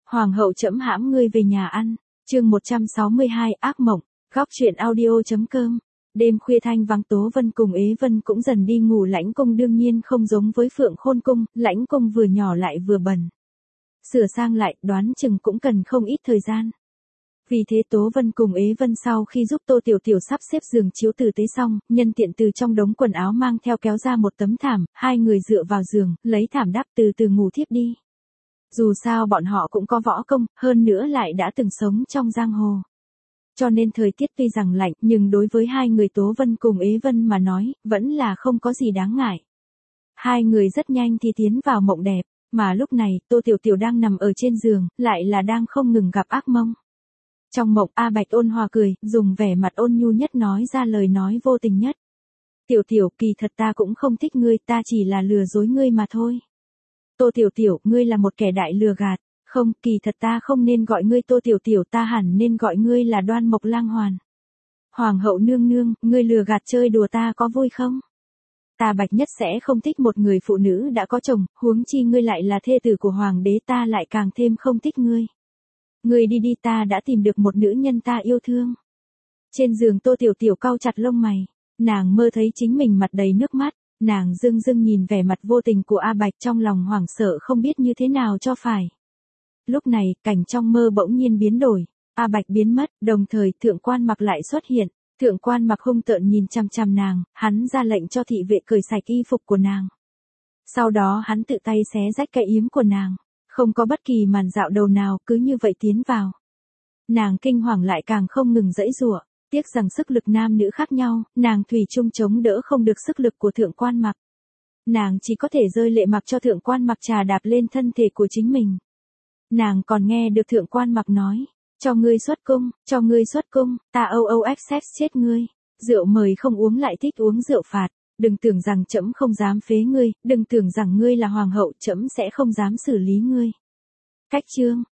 Hoàng hậu trẫm hãm ngươi về nhà ăn. Chương 162 ác mộng. Góc truyện audio.com. Đêm khuya thanh vắng Tố Vân cùng Ế Vân cũng dần đi ngủ. Lãnh cung đương nhiên không giống với Phượng Khôn cung, lãnh cung vừa nhỏ lại vừa bẩn. Sửa sang lại, đoán chừng cũng cần không ít thời gian. Vì thế Tố Vân cùng Ế Vân sau khi giúp Tô Tiểu Tiểu sắp xếp giường chiếu tử tế xong, nhân tiện từ trong đống quần áo mang theo kéo ra một tấm thảm, hai người dựa vào giường, lấy thảm đắp từ từ ngủ thiếp đi. Dù sao bọn họ cũng có võ công, hơn nữa lại đã từng sống trong giang hồ. Cho nên thời tiết tuy rằng lạnh, nhưng đối với hai người Tố Vân cùng Ế Vân mà nói, vẫn là không có gì đáng ngại. Hai người rất nhanh thì tiến vào mộng đẹp, mà lúc này, Tô Tiểu Tiểu đang nằm ở trên giường, lại là đang không ngừng gặp ác mộng. Trong mộng A Bạch ôn hòa cười, dùng vẻ mặt ôn nhu nhất nói ra lời nói vô tình nhất. Tiểu Tiểu, kỳ thật ta cũng không thích ngươi, ta chỉ là lừa dối ngươi mà thôi. Tô Tiểu Tiểu, ngươi là một kẻ đại lừa gạt. Không, kỳ thật ta không nên gọi ngươi Tô Tiểu Tiểu, ta hẳn nên gọi ngươi là Đoan Mộc Lang Hoàn. Hoàng hậu nương nương, ngươi lừa gạt chơi đùa ta có vui không? Ta Bạch Nhất sẽ không thích một người phụ nữ đã có chồng, huống chi ngươi lại là thê tử của hoàng đế, ta lại càng thêm không thích ngươi. Ngươi đi đi, ta đã tìm được một nữ nhân ta yêu thương. Trên giường Tô Tiểu Tiểu cau chặt lông mày, nàng mơ thấy chính mình mặt đầy nước mắt, nàng dưng dưng nhìn vẻ mặt vô tình của A Bạch trong lòng hoảng sợ không biết như thế nào cho phải. Lúc này, cảnh trong mơ bỗng nhiên biến đổi, A Bạch biến mất, đồng thời Thượng Quan Mặc lại xuất hiện. Thượng Quan Mặc hung tợn nhìn chằm chằm nàng, hắn ra lệnh cho thị vệ cởi sạch y phục của nàng. Sau đó hắn tự tay xé rách cái yếm của nàng, không có bất kỳ màn dạo đầu nào, cứ như vậy tiến vào. Nàng kinh hoàng lại càng không ngừng giãy giụa, tiếc rằng sức lực nam nữ khác nhau, nàng thủy chung chống đỡ không được sức lực của Thượng Quan Mặc. Nàng chỉ có thể rơi lệ mặc cho Thượng Quan Mặc trà đạp lên thân thể của chính mình. Nàng còn nghe được Thượng Quan Mặc nói, cho ngươi xuất cung, ta OOXX chết ngươi, rượu mời không uống lại thích uống rượu phạt, đừng tưởng rằng trẫm không dám phế ngươi, đừng tưởng rằng ngươi là hoàng hậu, trẫm sẽ không dám xử lý ngươi. Cách chương,